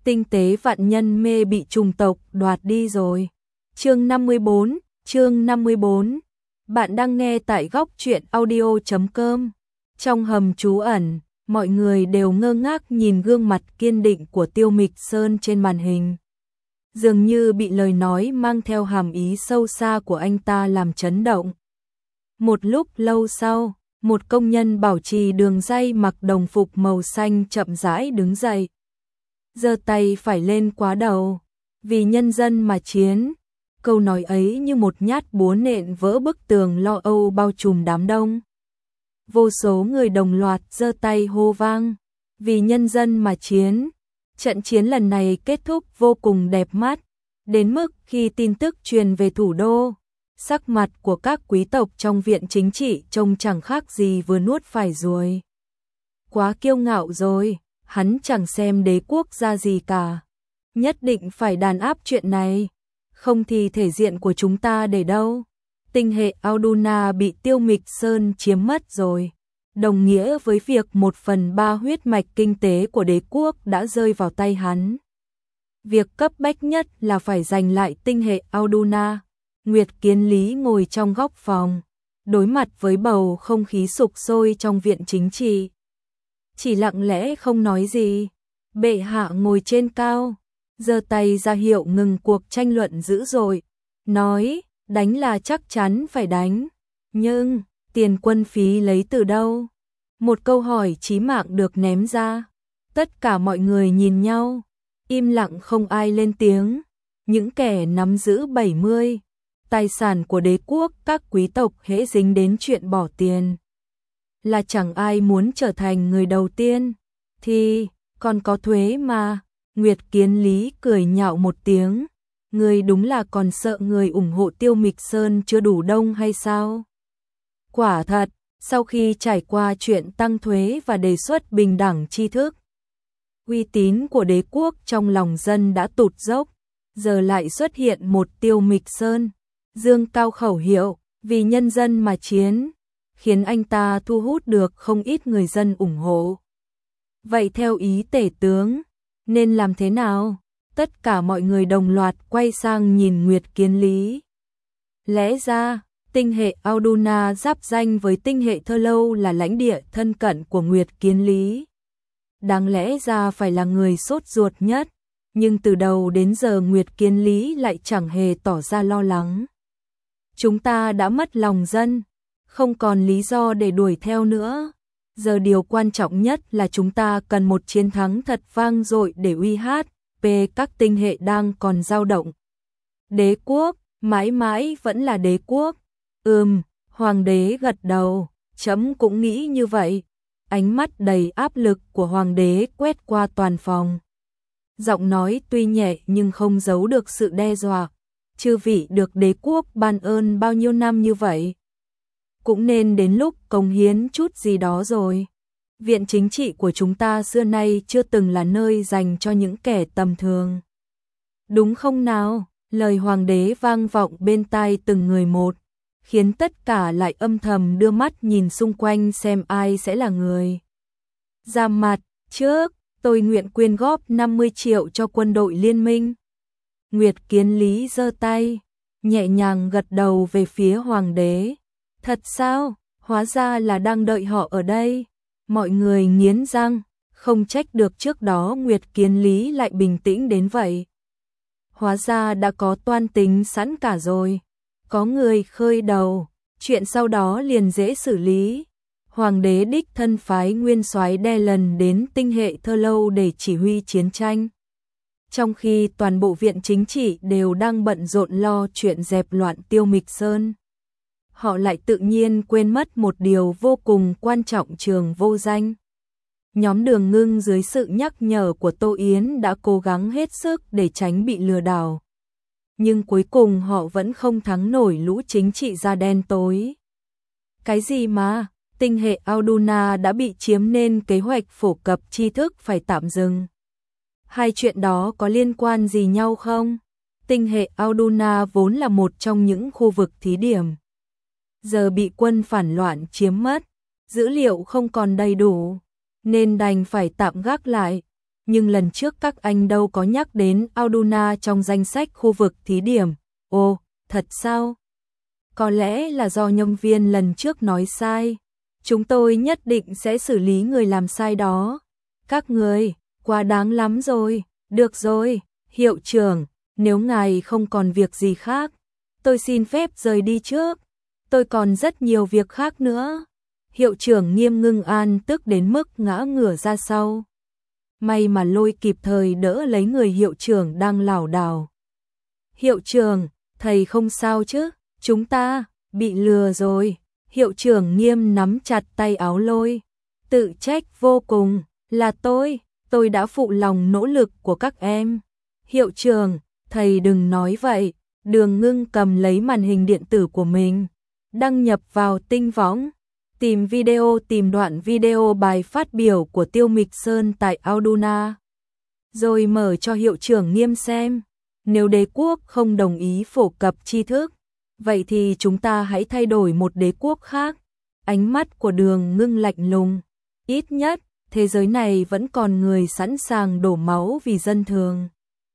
tinh tế vạn nhân mê bị trùng tộc đoạt đi rồi. Chương 54. Bạn đang nghe tại góc truyện audio.com. Trong hầm trú ẩn, mọi người đều ngơ ngác nhìn gương mặt kiên định của Tiêu Mịch Sơn trên màn hình. Dường như bị lời nói mang theo hàm ý sâu xa của anh ta làm chấn động. Một lúc lâu sau, một công nhân bảo trì đường ray mặc đồng phục màu xanh chậm rãi đứng dậy. Giơ tay phải lên quá đầu, vì nhân dân mà chiến. Câu nói ấy như một nhát búa nện vỡ bức tường lo âu bao trùm đám đông. Vô số người đồng loạt giơ tay hô vang, vì nhân dân mà chiến. Trận chiến lần này kết thúc vô cùng đẹp mắt, đến mức khi tin tức truyền về thủ đô, sắc mặt của các quý tộc trong viện chính trị trông chẳng khác gì vừa nuốt phải ruồi. Quá kiêu ngạo rồi, hắn chẳng xem đế quốc ra gì cả. Nhất định phải đàn áp chuyện này, không thì thể diện của chúng ta để đâu. Tinh hệ Alduna bị Tiêu Mịch Sơn chiếm mất rồi, đồng nghĩa với việc 1/3 huyết mạch kinh tế của đế quốc đã rơi vào tay hắn. Việc cấp bách nhất là phải giành lại tinh hệ Alduna. Nguyệt Kiến Lý ngồi trong góc phòng, đối mặt với bầu không khí sục sôi trong viện chính trị. Chỉ lặng lẽ không nói gì. Bệ hạ ngồi trên cao, giơ tay ra hiệu ngừng cuộc tranh luận dữ dội, nói, đánh là chắc chắn phải đánh, nhưng tiền quân phí lấy từ đâu? Một câu hỏi chí mạng được ném ra. Tất cả mọi người nhìn nhau, im lặng không ai lên tiếng. Những kẻ nắm giữ 70 tài sản của đế quốc, các quý tộc hễ dính đến chuyện bỏ tiền là chẳng ai muốn trở thành người đầu tiên, thì còn có thuế mà. Nguyệt Kiến Lý cười nhạo một tiếng, người đúng là còn sợ người ủng hộ Tiêu Mịch Sơn chưa đủ đông hay sao? Quả thật, sau khi trải qua chuyện tăng thuế và đề xuất bình đẳng tri thức, uy tín của đế quốc trong lòng dân đã tụt dốc, giờ lại xuất hiện một Tiêu Mịch Sơn dương cao khẩu hiệu, vì nhân dân mà chiến, khiến anh ta thu hút được không ít người dân ủng hộ. Vậy theo ý tể tướng, nên làm thế nào? Tất cả mọi người đồng loạt quay sang nhìn Nguyệt Kiến Lý. Lẽ ra, tinh hệ Alduna giáp danh với tinh hệ Thơ Lâu là lãnh địa thân cận của Nguyệt Kiến Lý. Đáng lẽ ra phải là người sốt ruột nhất, nhưng từ đầu đến giờ Nguyệt Kiến Lý lại chẳng hề tỏ ra lo lắng. Chúng ta đã mất lòng dân, không còn lý do để đuổi theo nữa. Giờ điều quan trọng nhất là chúng ta cần một chiến thắng thật vang dội để uy hát các tinh hệ đang còn dao động. Đế quốc, mãi mãi vẫn là đế quốc. Hoàng đế gật đầu, chấm cũng nghĩ như vậy. Ánh mắt đầy áp lực của hoàng đế quét qua toàn phòng. Giọng nói tuy nhẹ nhưng không giấu được sự đe dọa. Chư vị được đế quốc ban ơn bao nhiêu năm như vậy, cũng nên đến lúc cống hiến chút gì đó rồi. Viện chính trị của chúng ta xưa nay chưa từng là nơi dành cho những kẻ tầm thường. Đúng không nào? Lời hoàng đế vang vọng bên tai từng người một, khiến tất cả lại âm thầm đưa mắt nhìn xung quanh xem ai sẽ là người ra mặt trước. Tôi nguyện quyên góp 50 triệu cho quân đội liên minh. Nguyệt Kiến Lý giơ tay, nhẹ nhàng gật đầu về phía hoàng đế. Thật sao? Hóa ra là đang đợi họ ở đây. Mọi người nghiến răng, không trách được trước đó Nguyệt Kiến Lý lại bình tĩnh đến vậy. Hóa ra đã có toan tính sẵn cả rồi. Có người khơi đầu, chuyện sau đó liền dễ xử lý. Hoàng đế đích thân phái nguyên soái Đe Lần đến tinh hệ Thơ Lâu để chỉ huy chiến tranh. Trong khi toàn bộ viện chính trị đều đang bận rộn lo chuyện dẹp loạn Tiêu Mịch Sơn, họ lại tự nhiên quên mất một điều vô cùng quan trọng: Trường vô danh. Nhóm Đường Ngưng dưới sự nhắc nhở của Tô Yến đã cố gắng hết sức để tránh bị lừa đảo. Nhưng cuối cùng họ vẫn không thắng nổi lũ chính trị da đen tối. Cái gì mà, tinh hệ Alduna đã bị chiếm nên kế hoạch phổ cập tri thức phải tạm dừng. Hai chuyện đó có liên quan gì nhau không? Tinh hệ Alduna vốn là một trong những khu vực thí điểm, giờ bị quân phản loạn chiếm mất, dữ liệu không còn đầy đủ, nên đành phải tạm gác lại. nhưng lần trước các anh đâu có nhắc đến Auduna trong danh sách khu vực thí điểm. Ồ, thật sao? Có lẽ là do nhân viên lần trước nói sai. Chúng tôi nhất định sẽ xử lý người làm sai đó. Các người, quá đáng lắm rồi. Được rồi, hiệu trưởng, nếu ngài không còn việc gì khác, tôi xin phép rời đi trước. Tôi còn rất nhiều việc khác nữa. Hiệu trưởng Nghiêm Ngưng An tức đến mức ngã ngửa ra sau. May mà Lôi kịp thời đỡ lấy người hiệu trưởng đang lảo đảo. Hiệu trưởng, thầy không sao chứ? Chúng ta bị lừa rồi. Hiệu trưởng Nghiêm nắm chặt tay áo Lôi. Tự trách vô cùng, là tôi đã phụ lòng nỗ lực của các em. Hiệu trưởng, thầy đừng nói vậy. Đường Ngưng cầm lấy màn hình điện tử của mình, đăng nhập vào Tinh Võng, tìm đoạn video bài phát biểu của Tiêu Mịch Sơn tại Auduna, rồi mở cho hiệu trưởng Nghiêm xem. Nếu đế quốc không đồng ý phổ cập tri thức, vậy thì chúng ta hãy thay đổi một đế quốc khác. Ánh mắt của Đường Ngưng lạnh lùng. Ít nhất, thế giới này vẫn còn người sẵn sàng đổ máu vì dân thường.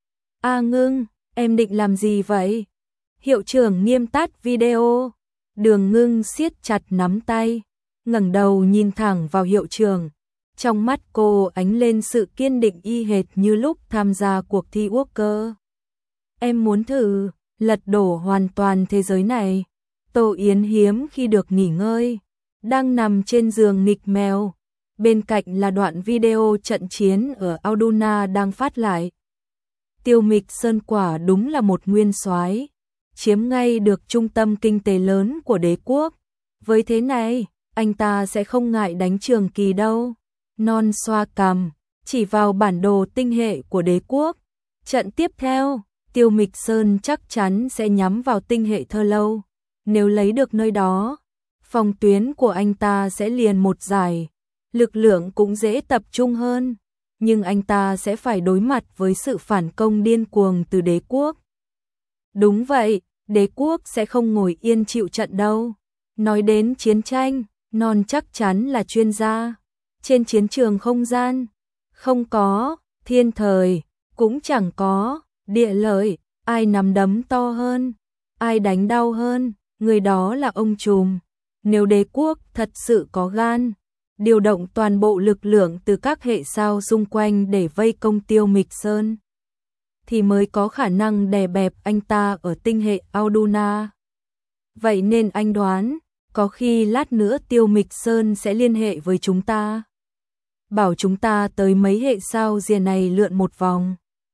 A Ngưng, em định làm gì vậy? Hiệu trưởng Nghiêm tắt video. Đường Ngưng siết chặt nắm tay, ngẩng đầu nhìn thẳng vào hiệu trưởng. Trong mắt cô ánh lên sự kiên định y hệt như lúc tham gia cuộc thi Walker. Em muốn thử lật đổ hoàn toàn thế giới này. Tô Yến hiếm khi được nghỉ ngơi, đang nằm trên giường nghịch mèo. Bên cạnh là đoạn video trận chiến ở Auduna đang phát lại. Tiêu Mịch Sơn quả đúng là một nguyên soái, chiếm ngay được trung tâm kinh tế lớn của đế quốc. Với thế này, anh ta sẽ không ngại đánh Trường Kỳ đâu. Non xoa cằm, chỉ vào bản đồ tinh hệ của đế quốc. Trận tiếp theo, Tiêu Mịch Sơn chắc chắn sẽ nhắm vào tinh hệ Thơ Lâu. Nếu lấy được nơi đó, phòng tuyến của anh ta sẽ liền một giải, lực lượng cũng dễ tập trung hơn. Nhưng anh ta sẽ phải đối mặt với sự phản công điên cuồng từ đế quốc. Đúng vậy, đế quốc sẽ không ngồi yên chịu trận đâu. Nói đến chiến tranh, Non chắc chắn là chuyên gia. Trên chiến trường không gian, không có thiên thời, cũng chẳng có địa lợi. Ai nắm đấm to hơn, ai đánh đau hơn, người đó là ông trùm. Nếu đế quốc thật sự có gan, điều động toàn bộ lực lượng từ các hệ sao xung quanh để vây công Tiêu Mịch Sơn, thì mới có khả năng đè bẹp anh ta ở tinh hệ Auduna. Vậy nên anh đoán, có khi lát nữa Tiêu Mịch Sơn sẽ liên hệ với chúng ta, bảo chúng ta tới mấy hệ sao rìa này lượn một vòng.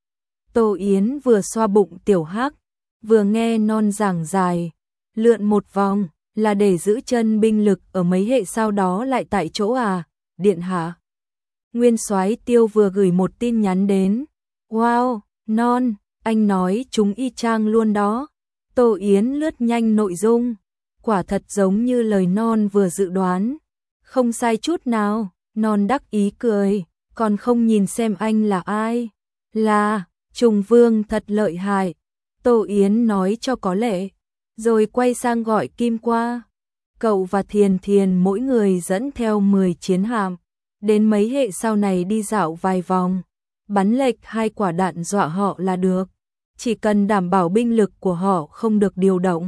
Tô Yến vừa xoa bụng Tiểu Hắc, vừa nghe Non giảng dài. Lượn một vòng là để giữ chân binh lực ở mấy hệ sao đó lại tại chỗ à, điện hạ? Nguyên soái Tiêu vừa gửi một tin nhắn đến. Wow, Non, anh nói chúng y chang luôn đó. Tô Yến lướt nhanh nội dung, quả thật giống như lời Non vừa dự đoán. Không sai chút nào. Non đắc ý cười, còn không nhìn xem anh là ai? Là Trùng Vương, thật lợi hại. Tô Yến nói cho có lệ, rồi quay sang gọi Kim qua. Cậu và Thiền Thiền mỗi người dẫn theo 10 chiến hạm, đến mấy hệ sao này đi dạo vài vòng, bắn lệch 2 quả đạn dọa họ là được, chỉ cần đảm bảo binh lực của họ không được điều động.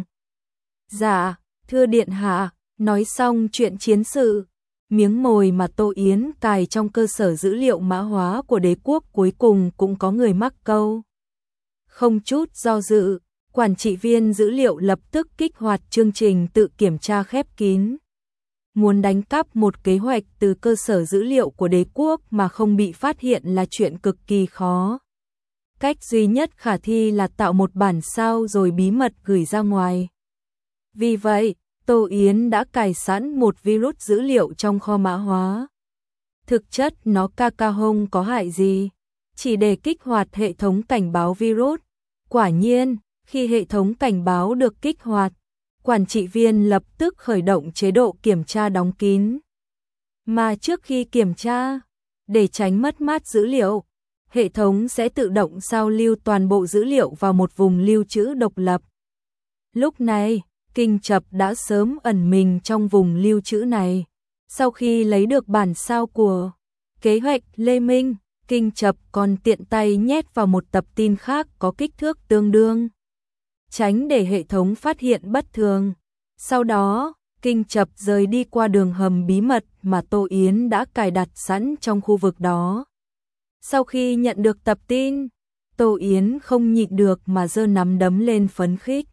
Dạ, thưa điện hạ. Nói xong chuyện chiến sự, miếng mồi mà Tô Yến cài trong cơ sở dữ liệu mã hóa của đế quốc cuối cùng cũng có người mắc câu. Không chút do dự, quản trị viên dữ liệu lập tức kích hoạt chương trình tự kiểm tra khép kín. Muốn đánh cắp một kế hoạch từ cơ sở dữ liệu của đế quốc mà không bị phát hiện là chuyện cực kỳ khó. Cách duy nhất khả thi là tạo một bản sao rồi bí mật gửi ra ngoài. Vì vậy, Tô Yến đã cài sẵn một virus dữ liệu trong kho mã hóa. Thực chất nó không có hại gì, chỉ để kích hoạt hệ thống cảnh báo virus. Quả nhiên, khi hệ thống cảnh báo được kích hoạt, quản trị viên lập tức khởi động chế độ kiểm tra đóng kín. Mà trước khi kiểm tra, để tránh mất mát dữ liệu, hệ thống sẽ tự động sao lưu toàn bộ dữ liệu vào một vùng lưu trữ độc lập. Lúc này, Kinh Chập đã sớm ẩn mình trong vùng lưu trữ này. Sau khi lấy được bản sao của kế hoạch Lê Minh, Kinh Chập còn tiện tay nhét vào một tập tin khác có kích thước tương đương, tránh để hệ thống phát hiện bất thường. Sau đó, Kinh Chập rời đi qua đường hầm bí mật mà Tô Yến đã cài đặt sẵn trong khu vực đó. Sau khi nhận được tập tin, Tô Yến không nhịn được mà giơ nắm đấm lên phấn khích.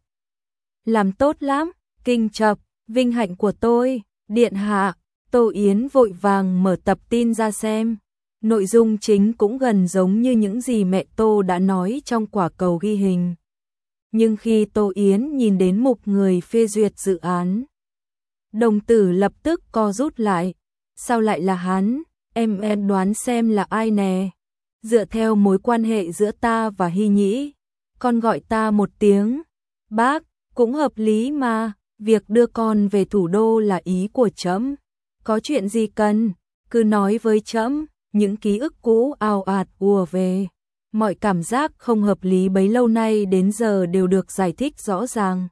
Làm tốt lắm, Kinh Chập, vinh hạnh của tôi, điện hạ. Tô Yến vội vàng mở tập tin ra xem. Nội dung chính cũng gần giống như những gì mẹ Tô đã nói trong quả cầu ghi hình. Nhưng khi Tô Yến nhìn đến mục người phê duyệt dự án, đồng tử lập tức co rút lại. Sao lại là hắn? Em đoán xem là ai nè? Dựa theo mối quan hệ giữa ta và Hy Nhĩ, con gọi ta một tiếng bác, cũng hợp lý mà. Việc đưa con về thủ đô là ý của trẫm. Có chuyện gì cần, cứ nói với trẫm. Những ký ức cũ ào ạt ùa về. Mọi cảm giác không hợp lý bấy lâu nay đến giờ đều được giải thích rõ ràng.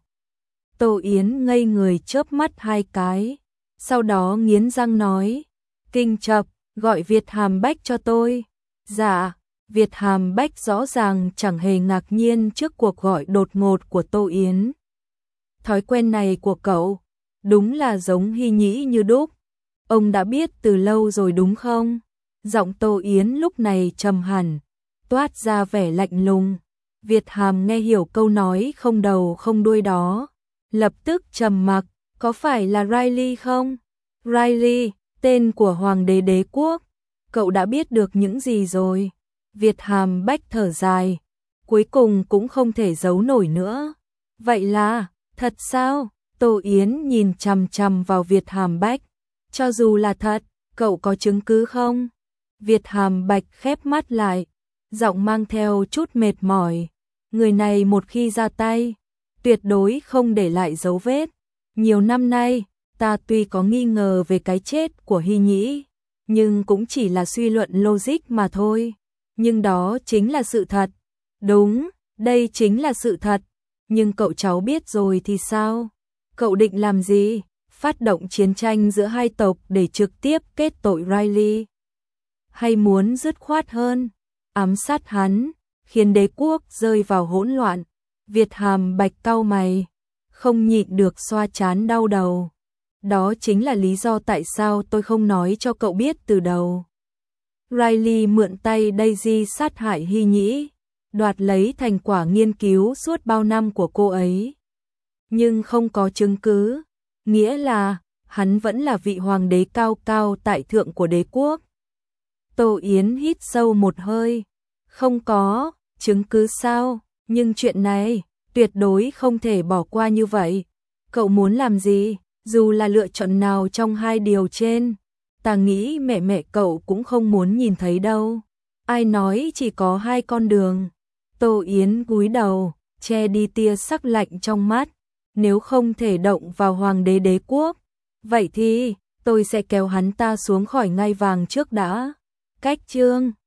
Tô Yến ngây người chớp mắt 2 cái. Sau đó nghiến răng nói. Kinh Chập, gọi Việt Hàm Bách cho tôi. Dạ, Việt Hàm Bách rõ ràng chẳng hề ngạc nhiên trước cuộc gọi đột ngột của Tô Yến. Thói quen này của cậu, đúng là giống Hy Nhĩ như đúc. Ông đã biết từ lâu rồi đúng không? Giọng Tô Yến lúc này trầm hẳn, toát ra vẻ lạnh lùng. Việt Hàm nghe hiểu câu nói không đầu không đuôi đó, lập tức trầm mặc. Có phải là Riley không? Riley, tên của Hoàng đế đế quốc. Cậu đã biết được những gì rồi? Việt Hàm Bách thở dài, cuối cùng cũng không thể giấu nổi nữa. Vậy là, thật sao? Tô Yến nhìn chằm chằm vào Việt Hàm Bách. Cho dù là thật, cậu có chứng cứ không? Việt Hàm Bách khép mắt lại, giọng mang theo chút mệt mỏi. Người này một khi ra tay, tuyệt đối không để lại dấu vết. Nhiều năm nay, ta tuy có nghi ngờ về cái chết của Hy Nhĩ, nhưng cũng chỉ là suy luận logic mà thôi. Nhưng đó chính là sự thật. Đúng, đây chính là sự thật. Nhưng cậu cháu biết rồi thì sao? Cậu định làm gì? Phát động chiến tranh giữa hai tộc để trực tiếp kết tội Riley? Hay muốn dứt khoát hơn, ám sát hắn, khiến đế quốc rơi vào hỗn loạn? Việt Hàm Bách cau mày, không nhịn được xoa trán đau đầu. Đó chính là lý do tại sao tôi không nói cho cậu biết từ đầu. Riley mượn tay Daisy sát hại Hy Nhĩ, đoạt lấy thành quả nghiên cứu suốt bao năm của cô ấy. Nhưng không có chứng cứ, nghĩa là hắn vẫn là vị hoàng đế cao cao tại thượng của đế quốc. Tô Yến hít sâu một hơi. Không có chứng cứ sao? Nhưng chuyện này tuyệt đối không thể bỏ qua như vậy. Cậu muốn làm gì? Dù là lựa chọn nào trong hai điều trên, ta nghĩ mẹ cậu cũng không muốn nhìn thấy đâu. Ai nói chỉ có hai con đường? Tô Yến cúi đầu, che đi tia sắc lạnh trong mắt. Nếu không thể động vào hoàng đế đế quốc, vậy thì tôi sẽ kéo hắn ta xuống khỏi ngai vàng trước đã. Cách chương